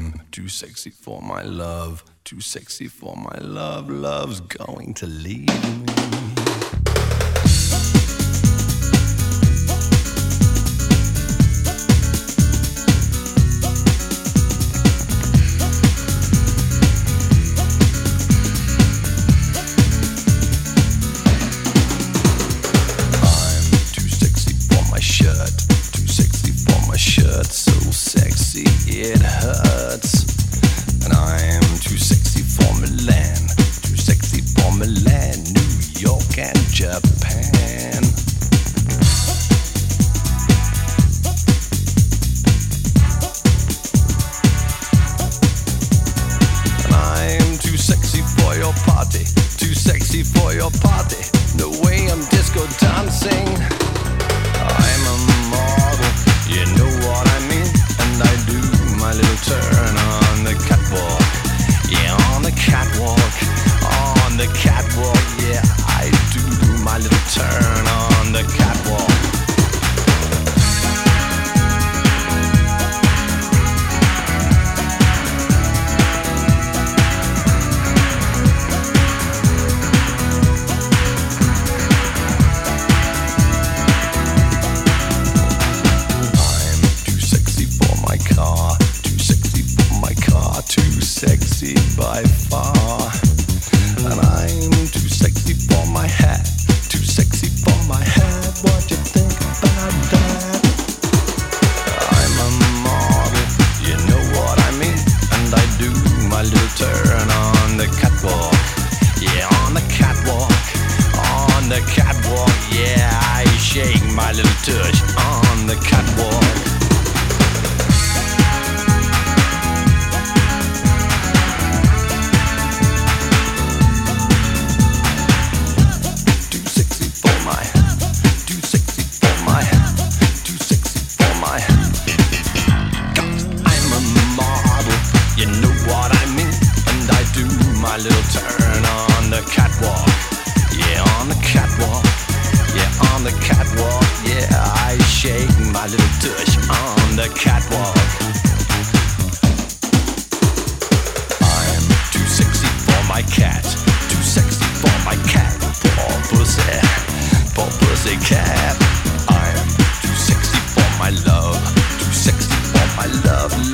Too sexy for my love, too sexy for my love. Love's going to leave me. Shirt so sexy it hurts, and I'm too sexy for Milan, too sexy for Milan, New York and Japan. And I'm too sexy for your party, too sexy for your party, the way I'm disco dancing. I'm a model, you know what I mean, and I do my little turn on the catwalk. Yeah, on the catwalk, on the catwalk. Yeah, I do my little turn on the catwalk. Sexy by far, and I'm too sexy for my hat, too sexy for my hat. What you think about that? I'm a model, you know what I mean, and I do my little turn on the catwalk. Yeah, on the catwalk, on the catwalk. Yeah, I shake my little tush on the catwalk. My little turn on the catwalk. Yeah, on the catwalk. Yeah, on the catwalk. Yeah, I shake my little tush on the catwalk. I'm too sexy for my cat, too sexy for my cat. Poor pussy cat. I'm too sexy for my love, too sexy for my love.